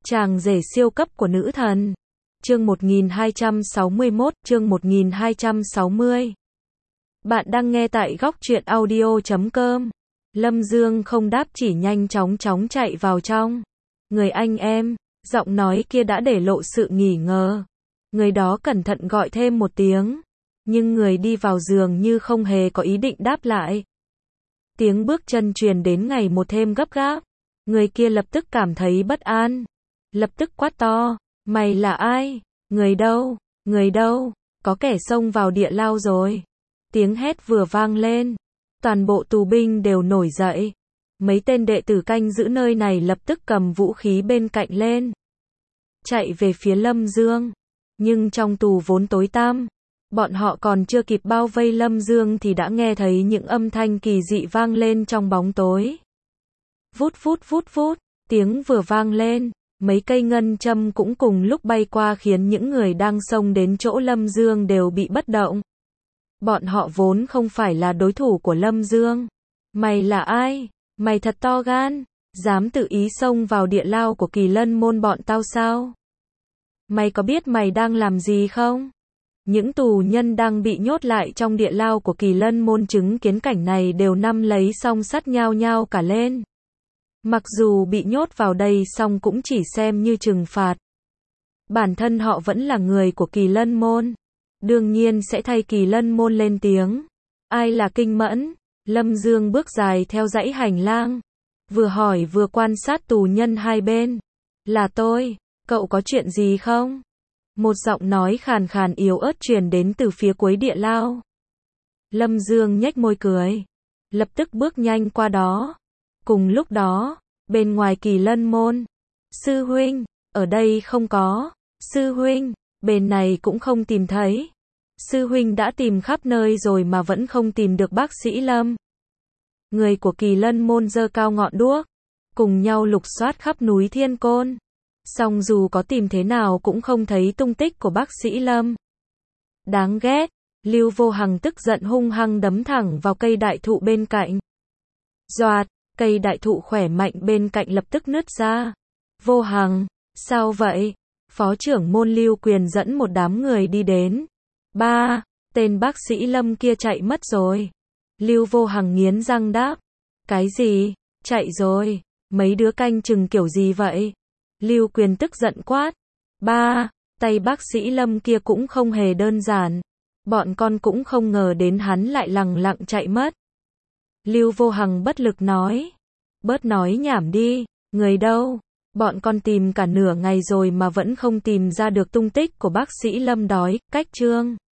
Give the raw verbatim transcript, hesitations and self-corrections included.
Chàng rể siêu cấp của nữ thần. Chương một nghìn hai trăm sáu mươi mốt, chương một nghìn hai trăm sáu mươi. Bạn đang nghe tại góc truyện audio chấm com. Lâm Dương không đáp, chỉ nhanh chóng chóng chạy vào trong. Người anh em, giọng nói kia đã để lộ sự nghi ngờ. Người đó cẩn thận gọi thêm một tiếng, nhưng người đi vào giường như không hề có ý định đáp lại. Tiếng bước chân truyền đến ngày một thêm gấp gáp. Người kia lập tức cảm thấy bất an, lập tức quát to, mày là ai? Người đâu? Người đâu? Có kẻ xông vào địa lao rồi. Tiếng hét vừa vang lên, toàn bộ tù binh đều nổi dậy. Mấy tên đệ tử canh giữ nơi này lập tức cầm vũ khí bên cạnh lên, chạy về phía Lâm Dương. Nhưng trong tù vốn tối tăm, bọn họ còn chưa kịp bao vây Lâm Dương thì đã nghe thấy những âm thanh kỳ dị vang lên trong bóng tối. Vút vút vút vút, tiếng vừa vang lên, mấy cây ngân châm cũng cùng lúc bay qua khiến những người đang xông đến chỗ Lâm Dương đều bị bất động. Bọn họ vốn không phải là đối thủ của Lâm Dương. Mày là ai? Mày thật to gan, dám tự ý xông vào địa lao của Kỳ Lân môn bọn tao sao? Mày có biết mày đang làm gì không? Những tù nhân đang bị nhốt lại trong địa lao của Kỳ Lân môn chứng kiến cảnh này đều nắm lấy song sắt nhao nhao cả lên. Mặc dù bị nhốt vào đây song cũng chỉ xem như trừng phạt. Bản thân họ vẫn là người của Kỳ Lân môn, đương nhiên sẽ thay Kỳ Lân môn lên tiếng. Ai là Kinh Mẫn? Lâm Dương bước dài theo dãy hành lang, vừa hỏi vừa quan sát tù nhân hai bên. Là tôi, cậu có chuyện gì không? Một giọng nói khàn khàn yếu ớt truyền đến từ phía cuối địa lao. Lâm Dương nhếch môi cười, lập tức bước nhanh qua đó. Cùng lúc đó, bên ngoài Kỳ Lân môn, sư huynh, ở đây không có. Sư huynh, bên này cũng không tìm thấy. Sư huynh đã tìm khắp nơi rồi mà vẫn không tìm được bác sĩ Lâm. Người của Kỳ Lân môn giơ cao ngọn đuốc, cùng nhau lục soát khắp núi Thiên Côn. Song dù có tìm thế nào cũng không thấy tung tích của bác sĩ Lâm. Đáng ghét, Lưu Vô Hằng tức giận hung hăng đấm thẳng vào cây đại thụ bên cạnh. Doạt, cây đại thụ khỏe mạnh bên cạnh lập tức nứt ra. Vô Hằng, sao vậy? Phó trưởng môn Lưu Quyền dẫn một đám người đi đến. Ba, tên bác sĩ Lâm kia chạy mất rồi. Lưu Vô Hằng nghiến răng đáp. Cái gì? Chạy rồi? Mấy đứa canh chừng kiểu gì vậy? Lưu Quyền tức giận quát. Ba, tay bác sĩ Lâm kia cũng không hề đơn giản. Bọn con cũng không ngờ đến hắn lại lẳng lặng chạy mất. Lưu Vô Hằng bất lực nói. Bớt nói nhảm đi, người đâu? Bọn con tìm cả nửa ngày rồi mà vẫn không tìm ra được tung tích của bác sĩ Lâm đói, cách chương.